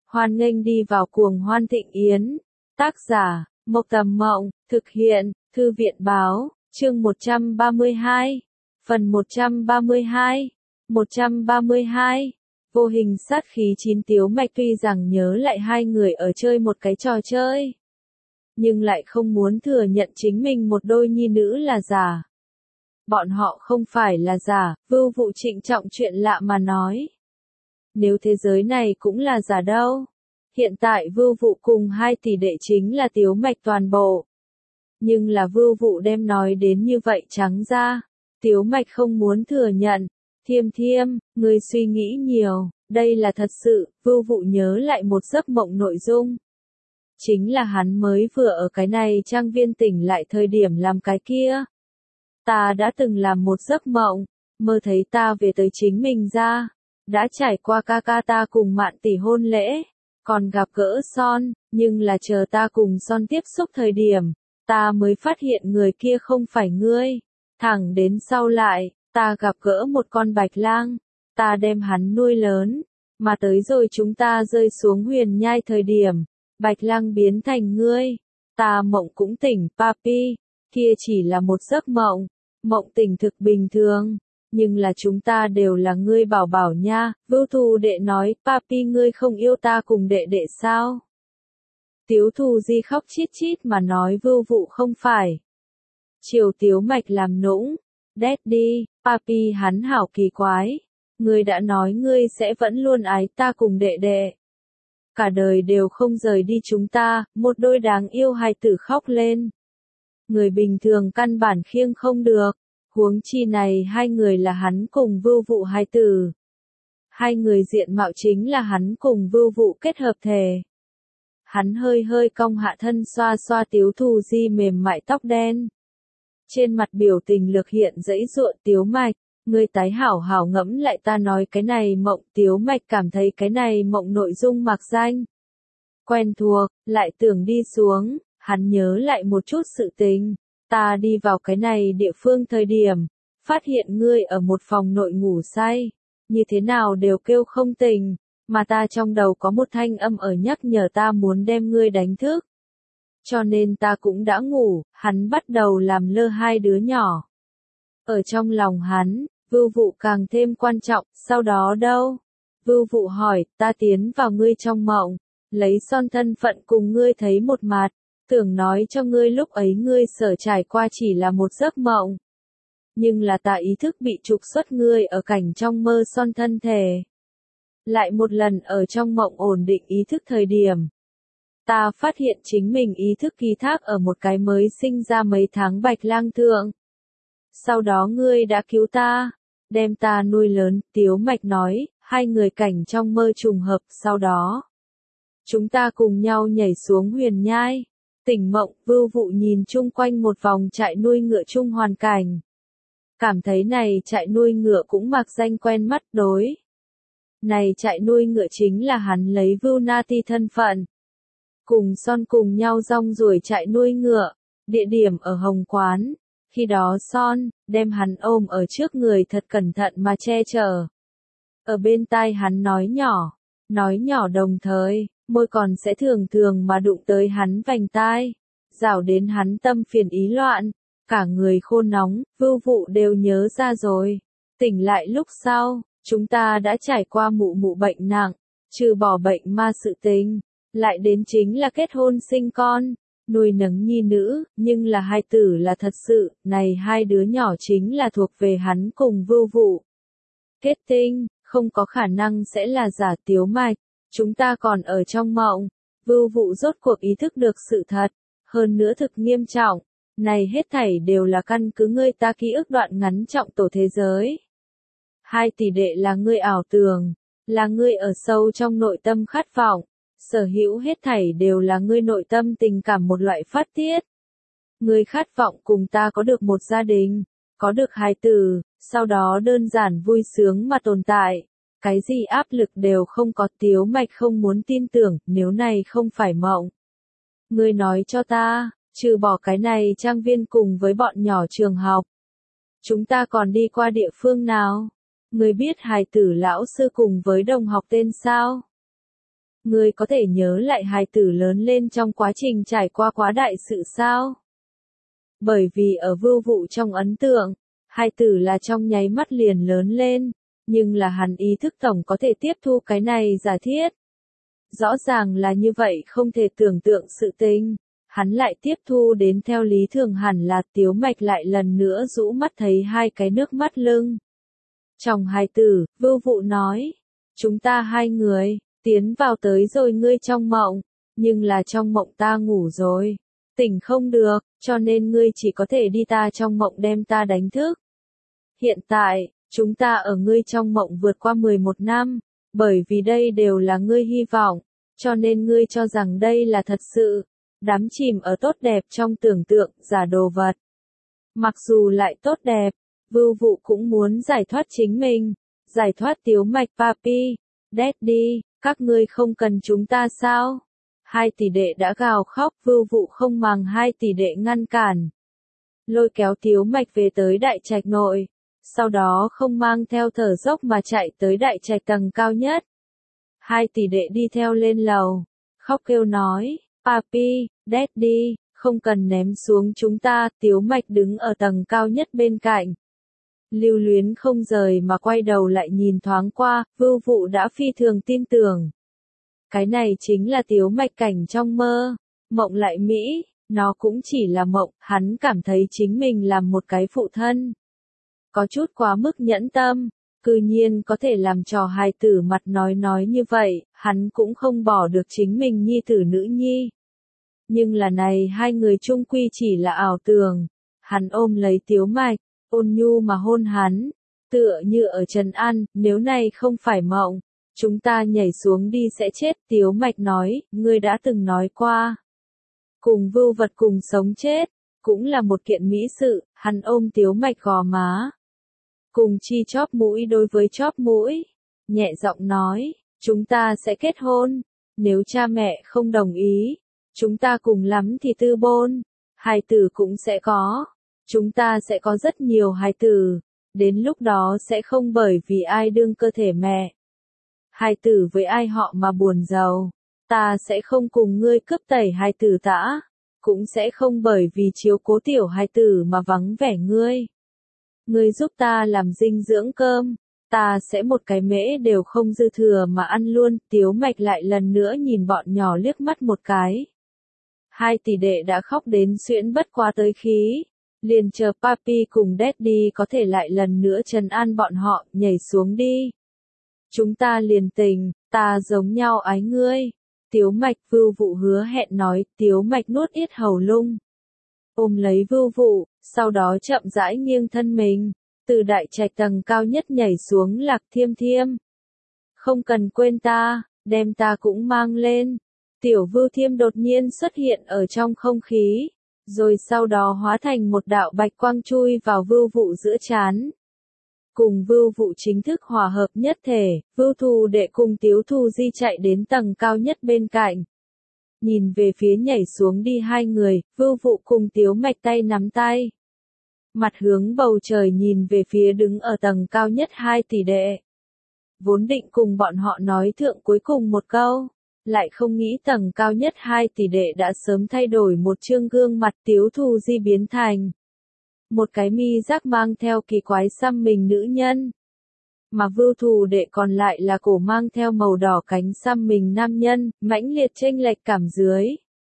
Hoan nghênh đi vào cuồng hoan thịnh yến. Tác giả, Mộc Tầm Mộng, thực hiện, Thư viện Báo, chương 132, phần 132, 132. Vô hình sát khí chín Tiếu Mạch tuy rằng nhớ lại hai người ở chơi một cái trò chơi, nhưng lại không muốn thừa nhận chính mình một đôi nhi nữ là giả. Bọn họ không phải là giả, Vưu Vụ trịnh trọng chuyện lạ mà nói. Nếu thế giới này cũng là giả đâu. Hiện tại Vưu Vụ cùng hai tỷ đệ chính là Tiếu Mạch toàn bộ. Nhưng là Vưu Vụ đem nói đến như vậy trắng ra. Tiếu Mạch không muốn thừa nhận. Thiêm, người suy nghĩ nhiều, đây là thật sự. Vưu Vụ nhớ lại một giấc mộng nội dung. Chính là hắn mới vừa ở cái này trang viên tỉnh lại thời điểm làm cái kia. Ta đã từng làm một giấc mộng, mơ thấy ta về tới chính mình ra, đã trải qua ca ca ta cùng Mạn tỷ hôn lễ, còn gặp gỡ Son, nhưng là chờ ta cùng Son tiếp xúc thời điểm, ta mới phát hiện người kia không phải ngươi. Thẳng đến sau lại, ta gặp gỡ một con bạch lang, ta đem hắn nuôi lớn, mà tới rồi chúng ta rơi xuống huyền nhai thời điểm, bạch lang biến thành ngươi. Ta mộng cũng tỉnh, papi, kia chỉ là một giấc mộng, mộng tỉnh thực bình thường, nhưng là chúng ta đều là ngươi bảo bảo nha. Vưu Thù đệ nói, papi ngươi không yêu ta cùng đệ đệ sao? Tiếu Thù Di khóc chít chít mà nói Vưu Vụ không phải. Chiều Tiếu Mạch làm nũng, Daddy, papi hắn hảo kỳ quái, ngươi đã nói ngươi sẽ vẫn luôn ái ta cùng đệ đệ. Cả đời đều không rời đi chúng ta, một đôi đáng yêu hài tử khóc lên. Người bình thường căn bản khiêng không được, huống chi này hai người là hắn cùng Vưu Vụ hài tử. Hai người diện mạo chính là hắn cùng Vưu Vụ kết hợp thể. Hắn hơi cong hạ thân xoa xoa Tiếu Thù Di mềm mại tóc đen. Trên mặt biểu tình lược hiện dãy ruộng. Tiếu Mạch, ngươi tái hảo hảo ngẫm lại ta nói cái này mộng. Tiếu Mạch cảm thấy cái này mộng nội dung mạc danh quen thuộc, lại tưởng đi xuống, hắn nhớ lại một chút sự tình. Ta đi vào cái này địa phương thời điểm, phát hiện ngươi ở một phòng nội ngủ say, như thế nào đều kêu không tỉnh, mà ta trong đầu có một thanh âm ở nhắc nhở ta muốn đem ngươi đánh thức. Cho nên ta cũng đã ngủ. Hắn bắt đầu làm lơ hai đứa nhỏ. Ở trong lòng hắn, Vưu Vụ càng thêm quan trọng. Sau đó đâu? Vưu Vụ hỏi, ta tiến vào ngươi trong mộng, lấy Son thân phận cùng ngươi thấy một mặt, tưởng nói cho ngươi lúc ấy ngươi sở trải qua chỉ là một giấc mộng. Nhưng là ta ý thức bị trục xuất ngươi ở cảnh trong mơ Son thân thể. Lại một lần ở trong mộng ổn định ý thức thời điểm. Ta phát hiện chính mình ý thức ký thác ở một cái mới sinh ra mấy tháng bạch lang thượng. Sau đó ngươi đã cứu ta, đem ta nuôi lớn. Tiếu Mạch nói, hai người cảnh trong mơ trùng hợp. Sau đó, chúng ta cùng nhau nhảy xuống huyền nhai. Tỉnh mộng, Vưu Vụ nhìn chung quanh một vòng trại nuôi ngựa chung hoàn cảnh. Cảm thấy này trại nuôi ngựa cũng mặc danh quen mắt đối. Này trại nuôi ngựa chính là hắn lấy Vưu Nati thân phận. Cùng Son cùng nhau rong ruổi trại nuôi ngựa, địa điểm ở Hồng Quán. Khi đó Son, đem hắn ôm ở trước người thật cẩn thận mà che chở. Ở bên tai hắn nói nhỏ đồng thời, môi còn sẽ thường thường mà đụng tới hắn vành tai, rảo đến hắn tâm phiền ý loạn, cả người khô nóng. Vưu Vụ đều nhớ ra rồi. Tỉnh lại lúc sau, chúng ta đã trải qua mụ bệnh nặng, trừ bỏ bệnh ma sự tình. Lại đến chính là kết hôn sinh con, nuôi nấng nhi nữ, nhưng là hai tử là thật sự, này hai đứa nhỏ chính là thuộc về hắn cùng Vưu Vụ. Kết tinh, không có khả năng sẽ là giả. Tiếu Mạch, chúng ta còn ở trong mộng. Vưu Vụ rốt cuộc ý thức được sự thật, hơn nữa thực nghiêm trọng, này hết thảy đều là căn cứ ngươi ta ký ức đoạn ngắn trọng tổ thế giới. Hai tỷ đệ là ngươi ảo tưởng, là ngươi ở sâu trong nội tâm khát vọng. Sở hữu hết thảy đều là ngươi nội tâm tình cảm một loại phát tiết. Ngươi khát vọng cùng ta có được một gia đình, có được hài tử, sau đó đơn giản vui sướng mà tồn tại. Cái gì áp lực đều không có. Tiếu Mạch không muốn tin tưởng, nếu này không phải mộng. Ngươi nói cho ta, trừ bỏ cái này trang viên cùng với bọn nhỏ trường học. Chúng ta còn đi qua địa phương nào? Ngươi biết hài tử lão sư cùng với đồng học tên sao? Ngươi có thể nhớ lại hài tử lớn lên trong quá trình trải qua quá đại sự sao? Bởi vì ở Vưu Vụ trong ấn tượng, hài tử là trong nháy mắt liền lớn lên, nhưng là hắn ý thức tổng có thể tiếp thu cái này giả thiết. Rõ ràng là như vậy không thể tưởng tượng sự tình, hắn lại tiếp thu đến theo lý thường hẳn là Tiếu Mạch lại lần nữa rũ mắt thấy hai cái nước mắt lưng. Chồng hài tử, Vưu Vụ nói, chúng ta hai người, tiến vào tới rồi ngươi trong mộng, nhưng là trong mộng ta ngủ rồi, tỉnh không được, cho nên ngươi chỉ có thể đi ta trong mộng đem ta đánh thức. Hiện tại, chúng ta ở ngươi trong mộng vượt qua 11 năm, bởi vì đây đều là ngươi hy vọng, cho nên ngươi cho rằng đây là thật sự, đắm chìm ở tốt đẹp trong tưởng tượng, giả đồ vật. Mặc dù lại tốt đẹp, Vưu Vụ cũng muốn giải thoát chính mình, giải thoát Tiếu Mạch papi, daddy, các ngươi không cần chúng ta sao? Hai tỷ đệ đã gào khóc, Vưu Vụ không màng hai tỷ đệ ngăn cản. Lôi kéo Tiếu Mạch về tới đại trạch nội, sau đó không mang theo thở dốc mà chạy tới đại trạch tầng cao nhất. Hai tỷ đệ đi theo lên lầu, khóc kêu nói, papi, daddy, không cần ném xuống chúng ta, Tiếu Mạch đứng ở tầng cao nhất bên cạnh. Lưu luyến không rời mà quay đầu lại nhìn thoáng qua, Vưu Vụ đã phi thường tin tưởng. Cái này chính là Tiếu Mạch cảnh trong mơ, mộng lại mỹ, nó cũng chỉ là mộng, hắn cảm thấy chính mình làm một cái phụ thân. Có chút quá mức nhẫn tâm, cư nhiên có thể làm trò hài tử mặt nói như vậy, hắn cũng không bỏ được chính mình nhi tử nữ nhi. Nhưng là này hai người chung quy chỉ là ảo tưởng, hắn ôm lấy Tiếu Mạch, ôn nhu mà hôn hắn, tựa như ở trần an, nếu này không phải mộng, chúng ta nhảy xuống đi sẽ chết. Tiếu Mạch nói, ngươi đã từng nói qua. Cùng vưu vật cùng sống chết, cũng là một kiện mỹ sự, hắn ôm Tiếu Mạch gò má. Cùng chi chóp mũi đối với chóp mũi, nhẹ giọng nói, chúng ta sẽ kết hôn, nếu cha mẹ không đồng ý, chúng ta cùng lắm thì tư bôn, hài tử cũng sẽ có, chúng ta sẽ có rất nhiều hài tử, đến lúc đó sẽ không bởi vì ai đương cơ thể mẹ. Hài tử với ai họ mà buồn giàu, ta sẽ không cùng ngươi cướp tẩy hài tử tã, cũng sẽ không bởi vì chiếu cố tiểu hài tử mà vắng vẻ ngươi. Ngươi giúp ta làm dinh dưỡng cơm, ta sẽ một cái mễ đều không dư thừa mà ăn luôn. Tiếu Mạch lại lần nữa nhìn bọn nhỏ liếc mắt một cái. Hai tỷ đệ đã khóc đến xuyễn bất quá tới khí, liền chờ papi cùng daddy có thể lại lần nữa trấn an bọn họ, nhảy xuống đi. Chúng ta liền tình, ta giống nhau ái ngươi. Tiếu Mạch Vưu Vụ hứa hẹn nói. Tiếu Mạch nuốt yết hầu lung, ôm lấy Vưu Vụ, sau đó chậm rãi nghiêng thân mình, từ đại trạch tầng cao nhất nhảy xuống. Lạc Thiêm Thiêm, không cần quên ta, đem ta cũng mang lên. Tiểu Vưu Thiêm đột nhiên xuất hiện ở trong không khí, rồi sau đó hóa thành một đạo bạch quang chui vào Vưu Vụ giữa trán. Cùng Vưu Vụ chính thức hòa hợp nhất thể, Vưu Thù Đệ cùng Tiếu Thù Di chạy đến tầng cao nhất bên cạnh. Nhìn về phía nhảy xuống đi hai người, Vưu Vụ cùng Tiếu Mạch tay nắm tay. Mặt hướng bầu trời nhìn về phía đứng ở tầng cao nhất hai tỷ đệ. Vốn định cùng bọn họ nói thượng cuối cùng một câu, lại không nghĩ tầng cao nhất hai tỷ đệ đã sớm thay đổi một chương gương mặt. Tiếu Thù Di biến thành một cái mi giác mang theo kỳ quái xăm mình nữ nhân. Mà Vưu Thù Đệ còn lại là cổ mang theo màu đỏ cánh xăm mình nam nhân, mãnh liệt chênh lệch cảm dưới.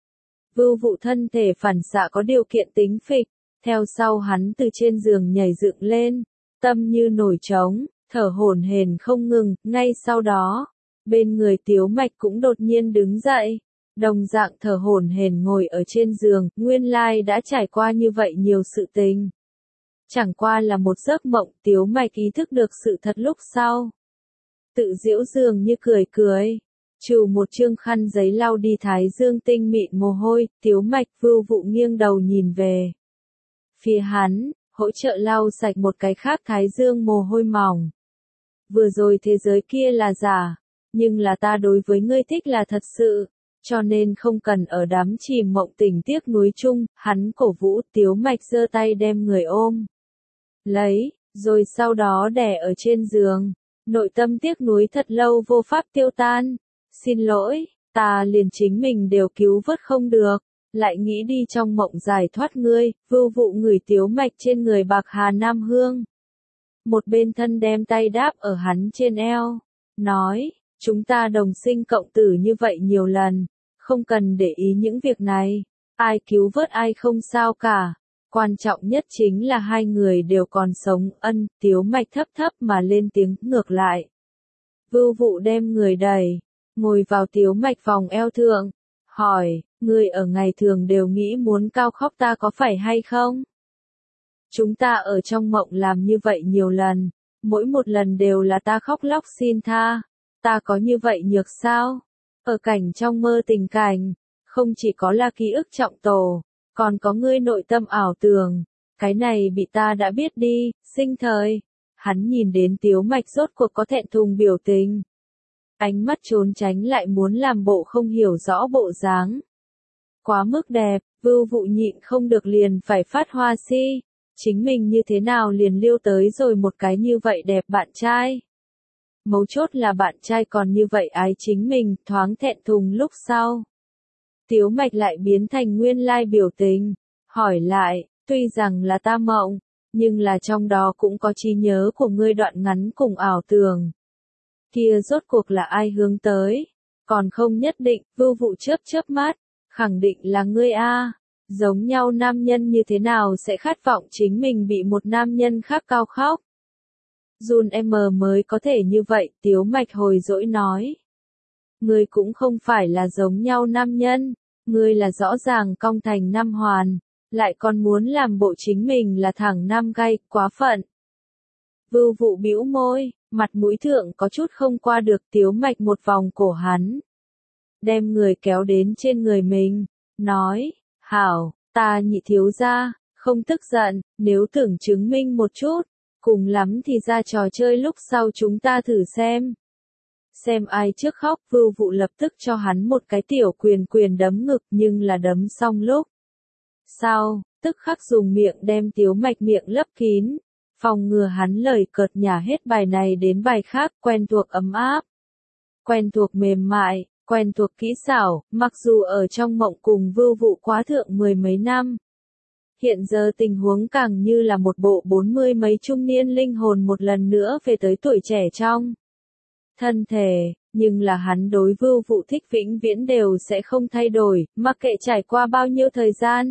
Vưu Vụ thân thể phản xạ có điều kiện tính phịch, theo sau hắn từ trên giường nhảy dựng lên, tâm như nổi trống, thở hổn hển không ngừng. Ngay sau đó, bên người Tiếu Mạch cũng đột nhiên đứng dậy, đồng dạng thở hổn hển ngồi ở trên giường. Nguyên lai đã trải qua như vậy nhiều sự tình, chẳng qua là một giấc mộng. Tiếu Mạch ý thức được sự thật lúc sau, tự giễu dường như cười cười, trừ một chương khăn giấy lau đi thái dương tinh mịn mồ hôi. Tiếu Mạch Vưu Vụ nghiêng đầu nhìn về phía hắn, hỗ trợ lau sạch một cái khác thái dương mồ hôi mỏng. Vừa rồi thế giới kia là giả, nhưng là ta đối với ngươi thích là thật sự, cho nên không cần ở đám chìm mộng tình tiếc nuối chung. Hắn cổ vũ. Tiếu Mạch giơ tay đem người ôm lấy, rồi sau đó đè ở trên giường. Nội tâm tiếc nuối thật lâu vô pháp tiêu tan, xin lỗi, ta liền chính mình đều cứu vớt không được, lại nghĩ đi trong mộng giải thoát ngươi, Vưu Vụ ngửi Tiếu Mạch trên người bạc hà nam hương. Một bên thân đem tay đáp ở hắn trên eo, nói, chúng ta đồng sinh cộng tử như vậy nhiều lần, không cần để ý những việc này, ai cứu vớt ai không sao cả. Quan trọng nhất chính là hai người đều còn sống. Tiếu Mạch thấp thấp mà lên tiếng ngược lại. Vưu Vụ đem người đẩy, ngồi vào Tiếu Mạch vòng eo thượng, hỏi, ngươi ở ngày thường đều nghĩ muốn cao khóc ta có phải hay không? Chúng ta ở trong mộng làm như vậy nhiều lần, mỗi một lần đều là ta khóc lóc xin tha, ta có như vậy nhược sao? Ở cảnh trong mơ tình cảnh, không chỉ có là ký ức trọng tổ, còn có ngươi nội tâm ảo tưởng, cái này bị ta đã biết đi, sinh thời. Hắn nhìn đến Tiếu Mạch rốt cuộc có thẹn thùng biểu tình. Ánh mắt trốn tránh lại muốn làm bộ không hiểu rõ bộ dáng. Quá mức đẹp, Vưu Vụ nhịn không được liền phải phát hoa si. Chính mình như thế nào liền liêu tới rồi một cái như vậy đẹp bạn trai. Mấu chốt là bạn trai còn như vậy ái chính mình, thoáng thẹn thùng lúc sau. Tiếu Mạch lại biến thành nguyên lai biểu tình, hỏi lại, tuy rằng là ta mộng, nhưng là trong đó cũng có trí nhớ của ngươi đoạn ngắn cùng ảo tưởng. Kia rốt cuộc là ai hướng tới, còn không nhất định. Vưu Vụ chớp mắt, khẳng định là ngươi a. Giống nhau nam nhân như thế nào sẽ khát vọng chính mình bị một nam nhân khác cao khóc. Jun M mới có thể như vậy, Tiếu Mạch hồi dỗi nói. Ngươi cũng không phải là giống nhau nam nhân, ngươi là rõ ràng cong thành nam hoàn, lại còn muốn làm bộ chính mình là thẳng nam gay, quá phận. Vưu Vụ bĩu môi, mặt mũi thượng có chút không qua được. Tiếu Mạch một vòng cổ hắn, đem người kéo đến trên người mình, nói, hảo, ta nhị thiếu gia, không tức giận, nếu tưởng chứng minh một chút, cùng lắm thì ra trò chơi lúc sau chúng ta thử xem. Xem ai trước khóc. Vưu Vụ lập tức cho hắn một cái tiểu quyền đấm ngực, nhưng là đấm xong lúc sau, tức khắc dùng miệng đem Tiếu Mạch miệng lấp kín, phòng ngừa hắn lời cợt nhả hết bài này đến bài khác. Quen thuộc ấm áp, quen thuộc mềm mại, quen thuộc kỹ xảo, mặc dù ở trong mộng cùng Vưu Vụ quá thượng 10 mấy năm. Hiện giờ tình huống càng như là một bộ 40 mấy trung niên linh hồn một lần nữa về tới tuổi trẻ trong thân thể, nhưng là hắn đối Vưu Vụ thích vĩnh viễn đều sẽ không thay đổi, mặc kệ trải qua bao nhiêu thời gian.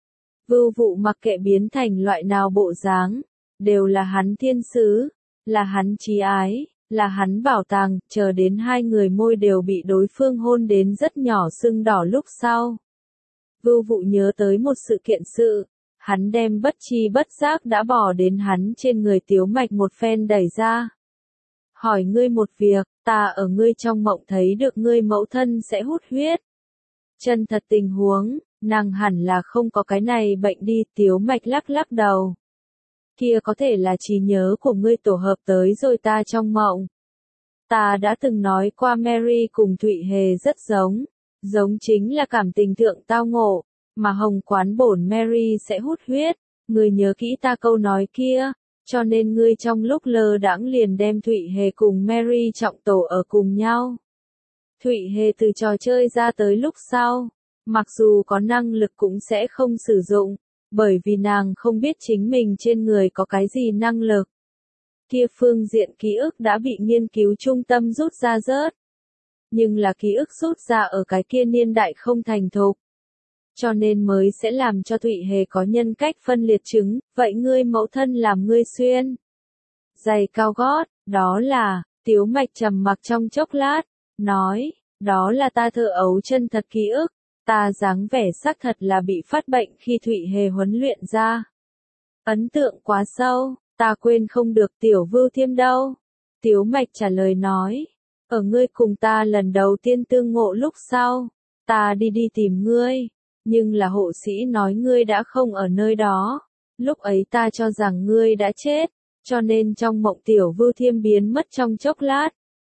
Vưu Vụ mặc kệ biến thành loại nào bộ dáng, đều là hắn thiên sứ, là hắn chí ái, là hắn bảo tàng. Chờ đến hai người môi đều bị đối phương hôn đến rất nhỏ sưng đỏ lúc sau. Vưu Vụ nhớ tới một sự kiện hắn đem bất chi bất giác đã bỏ đến hắn trên người Tiếu Mạch một phen đẩy ra. Hỏi ngươi một việc, ta ở ngươi trong mộng thấy được ngươi mẫu thân sẽ hút huyết. Chân thật tình huống, nàng hẳn là không có cái này bệnh đi. Tiếu Mạch lắc đầu. Kia có thể là trí nhớ của ngươi tổ hợp tới rồi ta trong mộng. Ta đã từng nói qua Mary cùng Thụy Hề rất giống chính là cảm tình thượng tao ngộ, mà hồng quán bổn Mary sẽ hút huyết, ngươi nhớ kỹ ta câu nói kia, cho nên ngươi trong lúc lơ đãng liền đem Thụy Hề cùng Mary trọng tổ ở cùng nhau. Thụy Hề từ trò chơi ra tới lúc sau, mặc dù có năng lực cũng sẽ không sử dụng, bởi vì nàng không biết chính mình trên người có cái gì năng lực. Kia phương diện ký ức đã bị nghiên cứu trung tâm rút ra rớt. Nhưng là ký ức rút ra ở cái kia niên đại không thành thục. Cho nên mới sẽ làm cho Thụy Hề có nhân cách phân liệt chứng. Vậy ngươi mẫu thân làm ngươi xuyên giày cao gót, đó là. Tiếu Mạch trầm mặc trong chốc lát, nói, đó là ta thơ ấu chân thật ký ức, ta dáng vẻ xác thật là bị phát bệnh khi Thụy Hề huấn luyện ra. Ấn tượng quá sâu, ta quên không được. Tiểu Vưu Thiêm đâu? Tiếu Mạch trả lời nói, ở ngươi cùng ta lần đầu tiên tương ngộ lúc sau, ta đi tìm ngươi, nhưng là hộ sĩ nói ngươi đã không ở nơi đó, lúc ấy ta cho rằng ngươi đã chết, cho nên trong mộng Tiểu Vưu Thiêm biến mất trong chốc lát.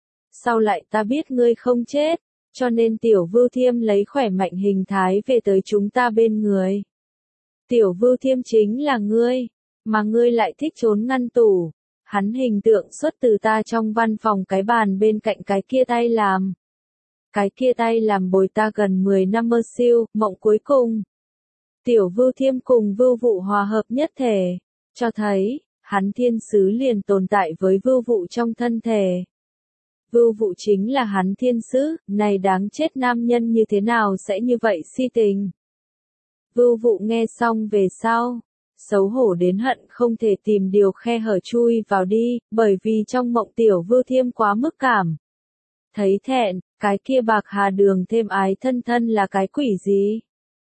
Sau lại ta biết ngươi không chết, cho nên Tiểu Vưu Thiêm lấy khỏe mạnh hình thái về tới chúng ta bên người. Tiểu Vưu Thiêm chính là ngươi, mà ngươi lại thích trốn ngăn tủ. Hắn hình tượng xuất từ ta trong văn phòng cái bàn bên cạnh cái kia tay làm. cái kia tay làm bồi ta gần 10 năm mơ siêu, mộng cuối cùng. Tiểu Vưu Thiêm cùng Vưu Vụ hòa hợp nhất thể, cho thấy, hắn thiên sứ liền tồn tại với Vưu Vụ trong thân thể. Vưu Vụ chính là hắn thiên sứ, này đáng chết nam nhân như thế nào sẽ như vậy si tình. Vưu Vụ nghe xong về sau, xấu hổ đến hận không thể tìm điều khe hở chui vào đi, bởi vì trong mộng Tiểu Vưu Thiêm quá mức cảm. Thấy thẹn, cái kia bạc hà đường thêm ái thân thân là cái quỷ gì?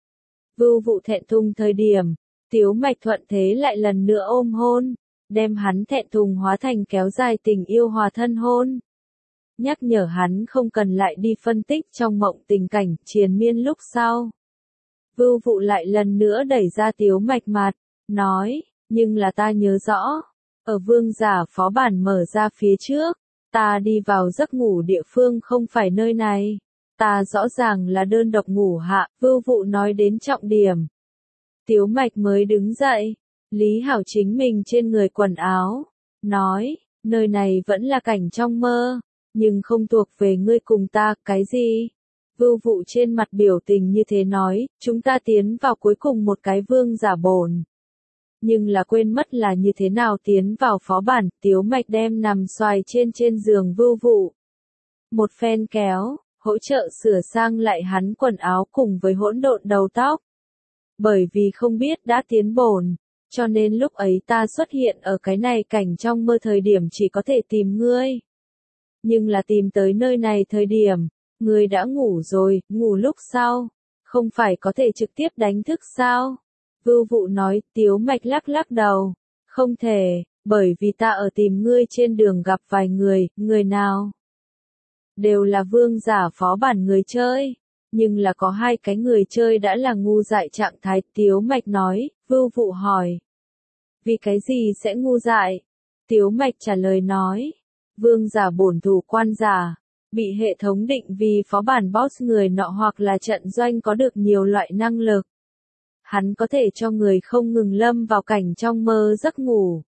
Vưu Vụ thẹn thùng thời điểm, Tiếu Mạch thuận thế lại lần nữa ôm hôn, đem hắn thẹn thùng hóa thành kéo dài tình yêu hòa thân hôn. Nhắc nhở hắn không cần lại đi phân tích trong mộng tình cảnh triền miên lúc sau. Vưu Vụ lại lần nữa đẩy ra Tiếu Mạch mặt, nói, nhưng là ta nhớ rõ, ở vương giả phó bản mở ra phía trước, ta đi vào giấc ngủ địa phương không phải nơi này. Ta rõ ràng là đơn độc ngủ hạ, Vưu Vụ nói đến trọng điểm. Tiếu Mạch mới đứng dậy, Lý Hảo chính mình trên người quần áo, nói, nơi này vẫn là cảnh trong mơ, nhưng không thuộc về ngươi cùng ta, cái gì? Vưu Vụ trên mặt biểu tình như thế nói, chúng ta tiến vào cuối cùng một cái vương giả bổn. Nhưng là quên mất là như thế nào tiến vào phó bản, Tiếu Mạch đem nằm xoài trên giường Vưu Vụ. Một phen kéo, hỗ trợ sửa sang lại hắn quần áo cùng với hỗn độn đầu tóc. Bởi vì không biết đã tiến bổn, cho nên lúc ấy ta xuất hiện ở cái này cảnh trong mơ thời điểm chỉ có thể tìm ngươi. Nhưng là tìm tới nơi này thời điểm, ngươi đã ngủ rồi, ngủ lúc sau, không phải có thể trực tiếp đánh thức sao? Vưu Vụ nói, Tiếu Mạch lắc lắc đầu, không thể, bởi vì ta ở tìm ngươi trên đường gặp vài người, người nào? Đều là vương giả phó bản người chơi, nhưng là có hai cái người chơi đã là ngu dại trạng thái, Tiếu Mạch nói, Vưu Vụ hỏi. Vì cái gì sẽ ngu dại? Tiếu Mạch trả lời nói, vương giả bổn thủ quan giả, bị hệ thống định vì phó bản boss người nọ hoặc là trận doanh có được nhiều loại năng lực. Hắn có thể cho người không ngừng lâm vào cảnh trong mơ giấc ngủ.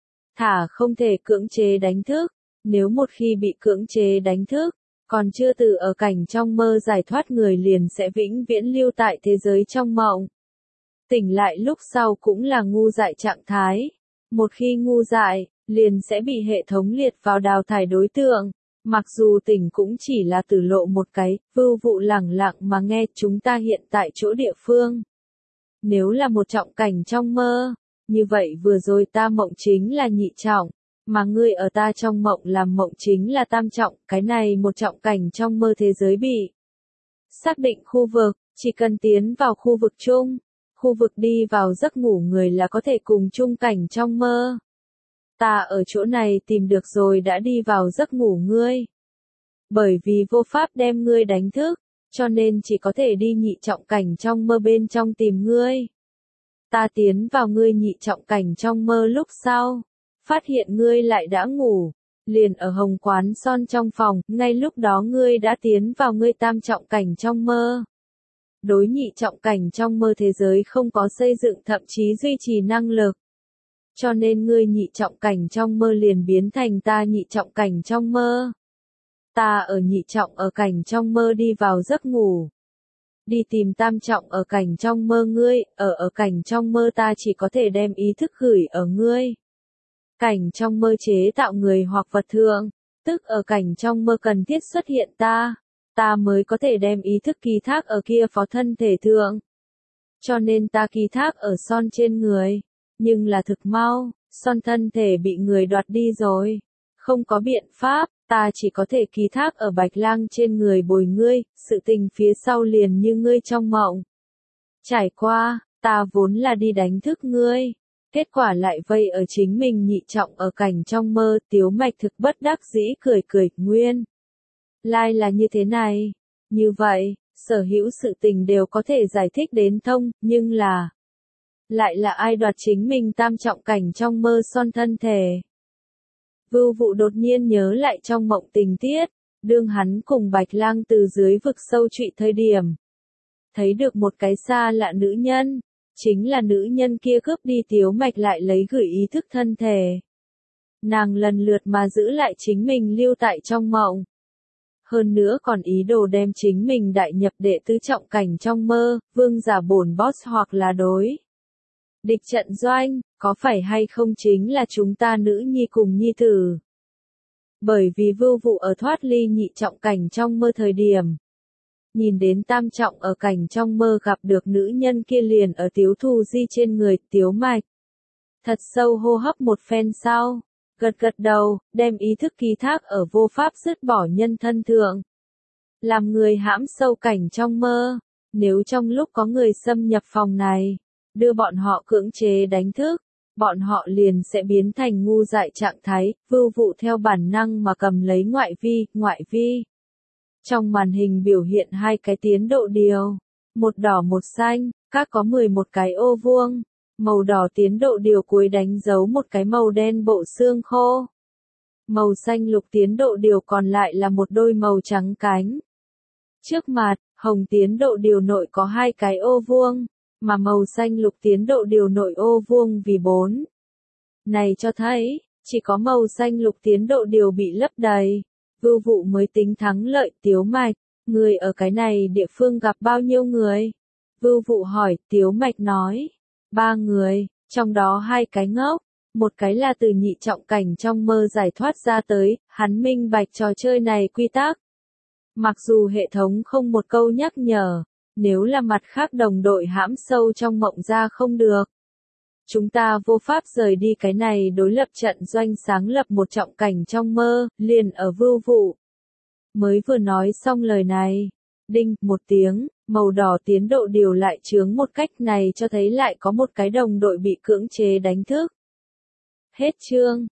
Thả không thể cưỡng chế đánh thức, nếu một khi bị cưỡng chế đánh thức, còn chưa từ ở cảnh trong mơ giải thoát người liền sẽ vĩnh viễn lưu tại thế giới trong mộng. Tỉnh lại lúc sau cũng là ngu dại trạng thái. Một khi ngu dại, liền sẽ bị hệ thống liệt vào đào thải đối tượng. Mặc dù tỉnh cũng chỉ là tử lộ một cái, Vưu Vụ lẳng lặng mà nghe chúng ta hiện tại chỗ địa phương. Nếu là một trọng cảnh trong mơ, như vậy vừa rồi ta mộng chính là nhị trọng. Mà ngươi ở ta trong mộng làm mộng chính là tam trọng, cái này một trọng cảnh trong mơ thế giới bị xác định khu vực, chỉ cần tiến vào khu vực chung, khu vực đi vào giấc ngủ người là có thể cùng chung cảnh trong mơ. Ta ở chỗ này tìm được rồi đã đi vào giấc ngủ ngươi. Bởi vì vô pháp đem ngươi đánh thức, cho nên chỉ có thể đi nhị trọng cảnh trong mơ bên trong tìm ngươi. Ta tiến vào ngươi nhị trọng cảnh trong mơ lúc sau. Phát hiện ngươi lại đã ngủ, liền ở hồng quán son trong phòng, ngay lúc đó ngươi đã tiến vào ngươi tam trọng cảnh trong mơ. Đối nhị trọng cảnh trong mơ thế giới không có xây dựng thậm chí duy trì năng lực. Cho nên ngươi nhị trọng cảnh trong mơ liền biến thành ta nhị trọng cảnh trong mơ. Ta ở nhị trọng ở cảnh trong mơ đi vào giấc ngủ. Đi tìm tam trọng ở cảnh trong mơ ngươi, ở cảnh trong mơ ta chỉ có thể đem ý thức gửi ở ngươi. Cảnh trong mơ chế tạo người hoặc vật thượng, tức ở cảnh trong mơ cần thiết xuất hiện ta mới có thể đem ý thức ký thác ở kia phó thân thể thượng. Cho nên ta ký thác ở son trên người, nhưng là thực mau, son thân thể bị người đoạt đi rồi. Không có biện pháp, ta chỉ có thể ký thác ở Bạch Lang trên người bồi ngươi, sự tình phía sau liền như ngươi trong mộng. Trải qua, ta vốn là đi đánh thức ngươi. Kết quả lại vây ở chính mình nhị trọng ở cảnh trong mơ, Tiếu Mạch thực bất đắc dĩ cười, nguyên. Lai là như thế này. Như vậy, sở hữu sự tình đều có thể giải thích đến thông, nhưng là lại là ai đoạt chính mình tam trọng cảnh trong mơ son thân thể. Vưu Vụ đột nhiên nhớ lại trong mộng tình tiết, đương hắn cùng Bạch Lang từ dưới vực sâu trụy thời điểm. Thấy được một cái xa lạ nữ nhân. Chính là nữ nhân kia cướp đi Tiếu Mạch lại lấy gửi ý thức thân thể. Nàng lần lượt mà giữ lại chính mình lưu tại trong mộng. hơn nữa còn ý đồ đem chính mình đại nhập đệ tứ trọng cảnh trong mơ, vương giả bổn boss hoặc là đối. Địch trận doanh, có phải hay không chính là chúng ta nữ nhi cùng nhi tử. Bởi vì Vưu Vụ ở thoát ly nhị trọng cảnh trong mơ thời điểm. Nhìn đến tam trọng ở cảnh trong mơ gặp được nữ nhân kia liền ở Tiếu Thù Di trên người Tiếu Mạch. Thật sâu hô hấp một phen sau, gật gật đầu, đem ý thức ký thác ở vô pháp dứt bỏ nhân thân thượng. Làm người hãm sâu cảnh trong mơ, nếu trong lúc có người xâm nhập phòng này, đưa bọn họ cưỡng chế đánh thức, bọn họ liền sẽ biến thành ngu dại trạng thái, Vưu Vụ theo bản năng mà cầm lấy ngoại vi. Trong màn hình biểu hiện hai cái tiến độ điều, một đỏ một xanh, các có 11 cái ô vuông, màu đỏ tiến độ điều cuối đánh dấu một cái màu đen bộ xương khô. Màu xanh lục tiến độ điều còn lại là một đôi màu trắng cánh. Trước mặt, hồng tiến độ điều nội có hai cái ô vuông, mà màu xanh lục tiến độ điều nội ô vuông vì 4. Này cho thấy, chỉ có màu xanh lục tiến độ điều bị lấp đầy. Vưu Vụ mới tính thắng lợi. Tiếu Mạch, người ở cái này địa phương gặp bao nhiêu người? Vưu Vụ hỏi. Tiếu Mạch nói, 3 người, trong đó 2 cái ngốc, một cái là từ nhị trọng cảnh trong mơ giải thoát ra tới, hắn minh bạch trò chơi này quy tắc. Mặc dù hệ thống không một câu nhắc nhở, nếu là mặt khác đồng đội hãm sâu trong mộng ra không được. Chúng ta vô pháp rời đi cái này đối lập trận doanh sáng lập một trọng cảnh trong mơ, liền ở Vưu Vụ. Mới vừa nói xong lời này, đinh, một tiếng, màu đỏ tiến độ điều lại chướng một cách này cho thấy lại có một cái đồng đội bị cưỡng chế đánh thức. Hết chương.